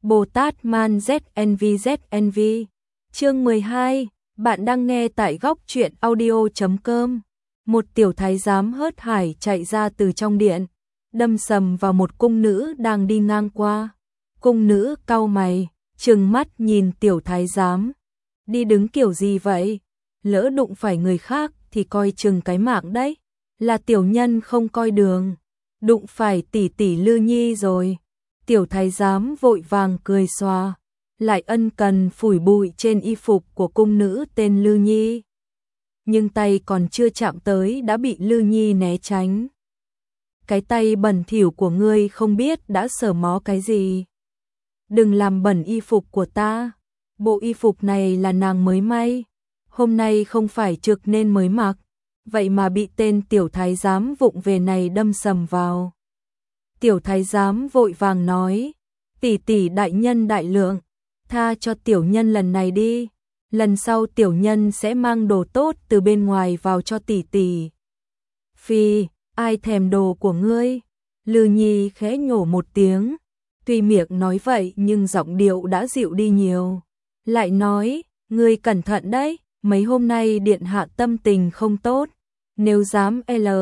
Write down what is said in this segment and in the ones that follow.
Bồ Tát Man ZNV. Chương 12, bạn đang nghe tại góc truyện audio.com. Một tiểu thái giám hớt hải chạy ra từ trong điện, đâm sầm vào một cung nữ đang đi ngang qua. Cung nữ cau mày, trừng mắt nhìn tiểu thái giám. Đi đứng kiểu gì vậy? Lỡ đụng phải người khác thì coi chừng cái mạng đấy. Là tiểu nhân không coi đường, đụng phải tỷ tỷ Lư Nhi rồi. Tiểu thái giám vội vàng cười xòa, lại ân cần phủi bụi trên y phục của cung nữ tên Lư Nhi. Nhưng tay còn chưa chạm tới đã bị Lư Nhi né tránh. Cái tay bẩn thỉu của ngươi không biết đã sờ mó cái gì. Đừng làm bẩn y phục của ta. Bộ y phục này là nàng mới may, hôm nay không phải trực nên mới mặc, vậy mà bị tên tiểu thái giám vụng về này đâm sầm vào. Tiểu thái giám vội vàng nói, tỷ tỷ đại nhân đại lượng, tha cho tiểu nhân lần này đi, lần sau tiểu nhân sẽ mang đồ tốt từ bên ngoài vào cho tỷ tỷ. Phi, ai thèm đồ của ngươi? Lư Nhi khẽ nhổ một tiếng, tuy miệng nói vậy nhưng giọng điệu đã dịu đi nhiều. Lại nói, ngươi cẩn thận đấy, mấy hôm nay điện hạ tâm tình không tốt, nếu dám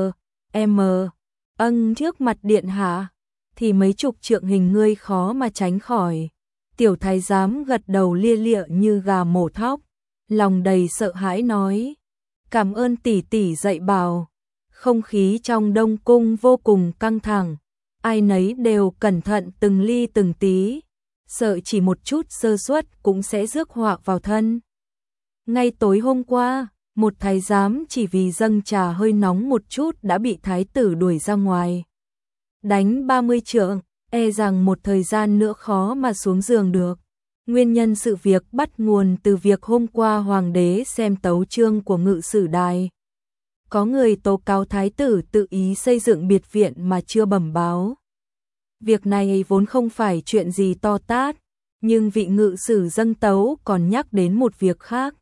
trước mặt điện hạ, thì mấy chục trượng hình ngươi khó mà tránh khỏi. Tiểu thái giám gật đầu lia lịa như gà mổ thóc, lòng đầy sợ hãi nói, cảm ơn tỷ tỷ dạy bảo. Không khí trong đông cung vô cùng căng thẳng, ai nấy đều cẩn thận từng ly từng tí, sợ chỉ một chút sơ suất cũng sẽ rước họa vào thân. Ngay tối hôm qua, một thái giám chỉ vì dâng trà hơi nóng một chút đã bị thái tử đuổi ra ngoài. Đánh 30 trượng, e rằng một thời gian nữa khó mà xuống giường được. Nguyên nhân sự việc bắt nguồn từ việc hôm qua hoàng đế xem tấu chương của ngự sử đài. Có người tố cáo thái tử tự ý xây dựng biệt viện mà chưa bẩm báo. Việc này vốn không phải chuyện gì to tát, nhưng vị ngự sử dâng tấu còn nhắc đến một việc khác.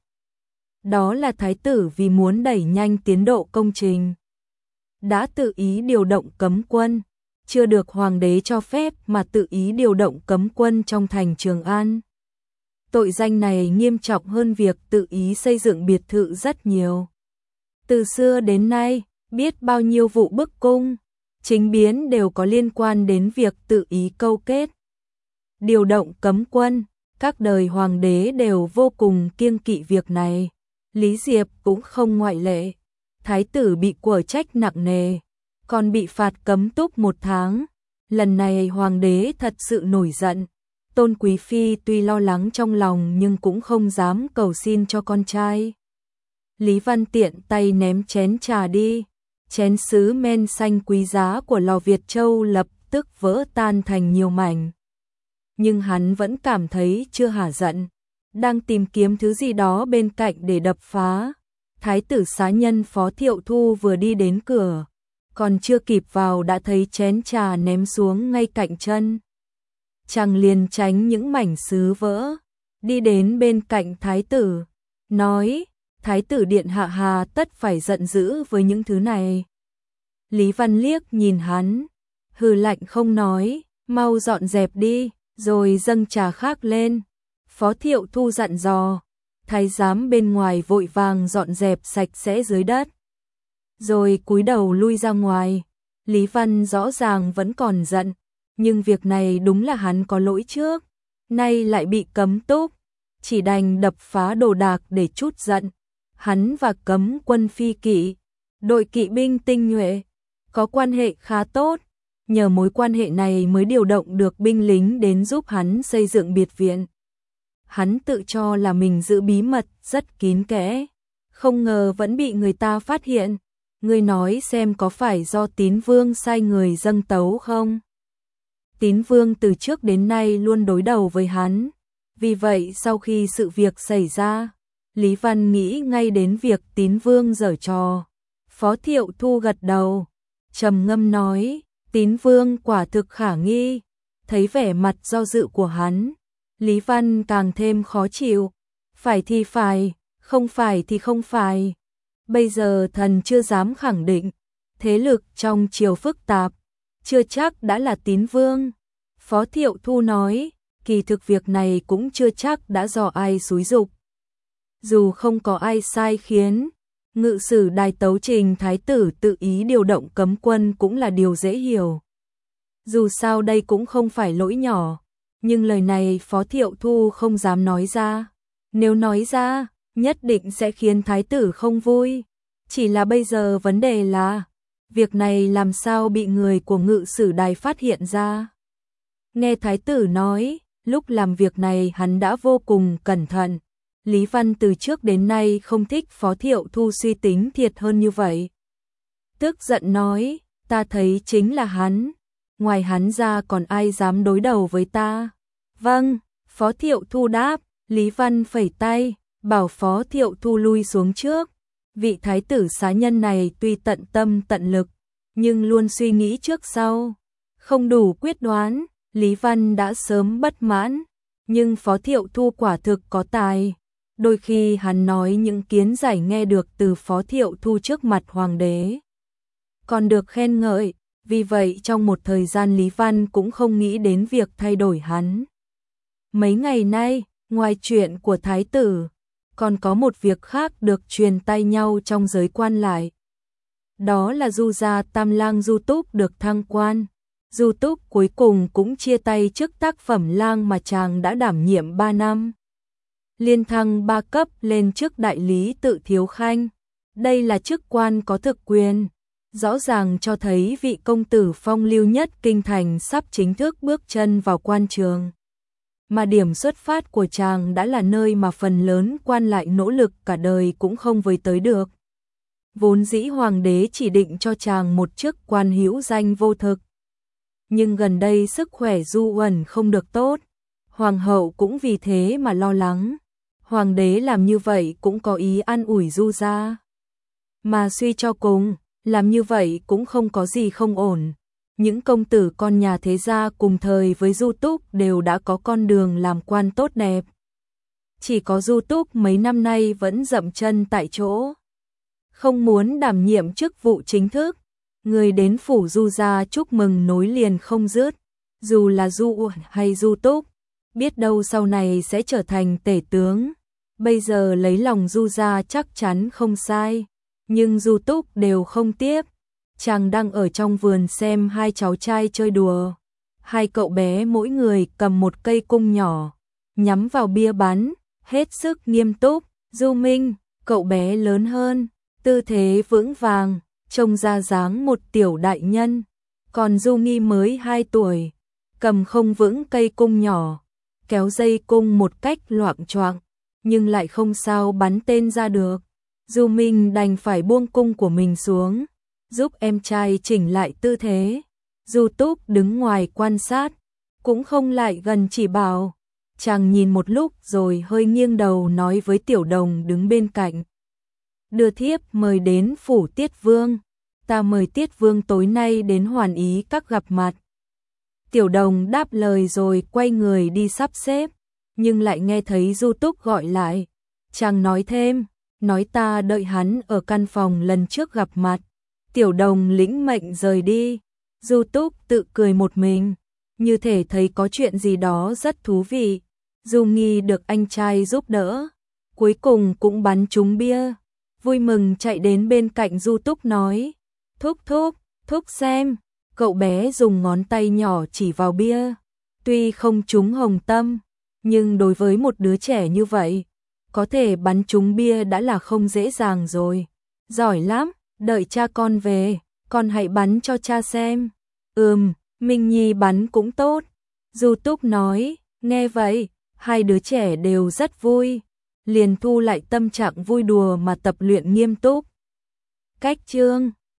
Đó là thái tử vì muốn đẩy nhanh tiến độ công trình, đã tự ý điều động cấm quân, chưa được hoàng đế cho phép mà tự ý điều động cấm quân trong thành Trường An. Tội danh này nghiêm trọng hơn việc tự ý xây dựng biệt thự rất nhiều. Từ xưa đến nay, biết bao nhiêu vụ bức cung, chính biến đều có liên quan đến việc tự ý câu kết. Điều động cấm quân, các đời hoàng đế đều vô cùng kiêng kỵ việc này. Lý Diệp cũng không ngoại lệ. Thái tử bị quở trách nặng nề, còn bị phạt cấm túc 1 tháng. Lần này hoàng đế thật sự nổi giận. Tôn Quý Phi tuy lo lắng trong lòng nhưng cũng không dám cầu xin cho con trai. Lý Văn tiện tay ném chén trà đi. Chén sứ men xanh quý giá của lò Việt Châu lập tức vỡ tan thành nhiều mảnh. Nhưng hắn vẫn cảm thấy chưa hả giận, đang tìm kiếm thứ gì đó bên cạnh để đập phá. Thái tử xá nhân Phó Thiệu Thu vừa đi đến cửa, còn chưa kịp vào đã thấy chén trà ném xuống ngay cạnh chân. Chàng liền tránh những mảnh sứ vỡ, đi đến bên cạnh thái tử, nói, thái tử điện hạ hà tất phải giận dữ với những thứ này. Lý Văn liếc nhìn hắn, hừ lạnh không nói, mau dọn dẹp đi, rồi dâng trà khác lên. Phó Thiệu Thu dặn dò, thái giám bên ngoài vội vàng dọn dẹp sạch sẽ dưới đất, rồi cúi đầu lui ra ngoài. Lý Văn rõ ràng vẫn còn giận, nhưng việc này đúng là hắn có lỗi trước, nay lại bị cấm túc, chỉ đành đập phá đồ đạc để trút giận. Hắn và cấm quân phi kỵ, đội kỵ binh tinh nhuệ, có quan hệ khá tốt, nhờ mối quan hệ này mới điều động được binh lính đến giúp hắn xây dựng biệt viện. Hắn tự cho là mình giữ bí mật rất kín kẽ, không ngờ vẫn bị người ta phát hiện. Ngươi nói xem có phải do Tín Vương sai người dâng tấu không? Tín Vương từ trước đến nay luôn đối đầu với hắn, vì vậy sau khi sự việc xảy ra, Lý Văn nghĩ ngay đến việc Tín Vương giở trò. Phó Thiệu Thu gật đầu, trầm ngâm nói, Tín Vương quả thực khả nghi. Thấy vẻ mặt do dự của hắn, Lý Văn càng thêm khó chịu. Phải thì phải, không phải thì không phải. Bây giờ thần chưa dám khẳng định, thế lực trong triều phức tạp, chưa chắc đã là Tín Vương. Phó Thiệu Thu nói, kỳ thực việc này cũng chưa chắc đã do ai xúi giục. Dù không có ai sai khiến, ngự sử đài tấu trình thái tử tự ý điều động cấm quân cũng là điều dễ hiểu. Dù sao đây cũng không phải lỗi nhỏ, nhưng lời này Phó Thiệu Thu không dám nói ra. Nếu nói ra, nhất định sẽ khiến thái tử không vui. Chỉ là bây giờ vấn đề là, việc này làm sao bị người của ngự sử đài phát hiện ra. Nghe thái tử nói, lúc làm việc này hắn đã vô cùng cẩn thận. Lý Văn từ trước đến nay không thích Phó Thiệu Thu suy tính thiệt hơn như vậy. Tức giận nói, ta thấy chính là hắn. Ngoài hắn ra còn ai dám đối đầu với ta? Vâng, Phó Thiệu Thu đáp. Lý Văn phẩy tay, bảo Phó Thiệu Thu lui xuống trước. Vị thái tử xá nhân này tuy tận tâm tận lực, nhưng luôn suy nghĩ trước sau, không đủ quyết đoán. Lý Văn đã sớm bất mãn, nhưng Phó Thiệu Thu quả thực có tài. Đôi khi hắn nói những kiến giải nghe được từ Phó Thiệu Thu trước mặt hoàng đế, còn được khen ngợi, vì vậy trong một thời gian Lý Văn cũng không nghĩ đến việc thay đổi hắn. Mấy ngày nay, ngoài chuyện của thái tử, còn có một việc khác được truyền tai nhau trong giới quan lại. Đó là Du gia Tam Lang Du Túc được thăng quan. Du Túc cuối cùng cũng chia tay chức tác phẩm lang mà chàng đã đảm nhiệm 3 năm. Liên thăng 3 cấp lên chức đại lý tự thiếu khanh. Đây là chức quan có thực quyền, rõ ràng cho thấy vị công tử phong lưu nhất kinh thành sắp chính thức bước chân vào quan trường. Mà điểm xuất phát của chàng đã là nơi mà phần lớn quan lại nỗ lực cả đời cũng không với tới được. Vốn dĩ hoàng đế chỉ định cho chàng một chức quan hữu danh vô thực. Nhưng gần đây sức khỏe Du Uẩn không được tốt, hoàng hậu cũng vì thế mà lo lắng. Hoàng đế làm như vậy cũng có ý an ủi Du gia. Mà suy cho cùng, làm như vậy cũng không có gì không ổn. Những công tử con nhà thế gia cùng thời với Du Túc đều đã có con đường làm quan tốt đẹp. Chỉ có Du Túc mấy năm nay vẫn dậm chân tại chỗ, không muốn đảm nhiệm chức vụ chính thức. Người đến phủ Du gia chúc mừng nối liền không dứt, dù là Du Uẩn hay Du Túc, biết đâu sau này sẽ trở thành tể tướng. Bây giờ lấy lòng Du gia chắc chắn không sai, nhưng Du Túc đều không tiếp. Chàng đang ở trong vườn xem hai cháu trai chơi đùa. Hai cậu bé mỗi người cầm một cây cung nhỏ, nhắm vào bia bắn, hết sức nghiêm túc. Du Minh, cậu bé lớn hơn, tư thế vững vàng, trông ra dáng một tiểu đại nhân. Còn Du Nghi mới 2 tuổi, cầm không vững cây cung nhỏ, kéo dây cung một cách loạng choạng, nhưng lại không sao bắn tên ra được. Du Minh đành phải buông cung của mình xuống, giúp em trai chỉnh lại tư thế. Du Túc đứng ngoài quan sát, cũng không lại gần chỉ bảo. Chàng nhìn một lúc rồi hơi nghiêng đầu nói với Tiểu Đồng đứng bên cạnh. Đưa thiếp mời đến phủ Tiết Vương. Ta mời Tiết Vương tối nay đến Hoàn Ý các gặp mặt. Tiểu Đồng đáp lời rồi quay người đi sắp xếp, nhưng lại nghe thấy Du Túc gọi lại. Chàng nói thêm, nói ta đợi hắn ở căn phòng lần trước gặp mặt. Tiểu Đồng lĩnh mệnh rời đi. Du Túc tự cười một mình, như thể thấy có chuyện gì đó rất thú vị. Du Nghi được anh trai giúp đỡ, cuối cùng cũng bắn trúng bia. Vui mừng chạy đến bên cạnh Du Túc nói, thúc thúc, thúc xem. Cậu bé dùng ngón tay nhỏ chỉ vào bia. Tuy không trúng hồng tâm, nhưng đối với một đứa trẻ như vậy, có thể bắn trúng bia đã là không dễ dàng rồi. Giỏi lắm, đợi cha con về, con hãy bắn cho cha xem. Minh Nhi bắn cũng tốt. Du Túc nói, nghe vậy, hai đứa trẻ đều rất vui, liền thu lại tâm trạng vui đùa mà tập luyện nghiêm túc. Cách chương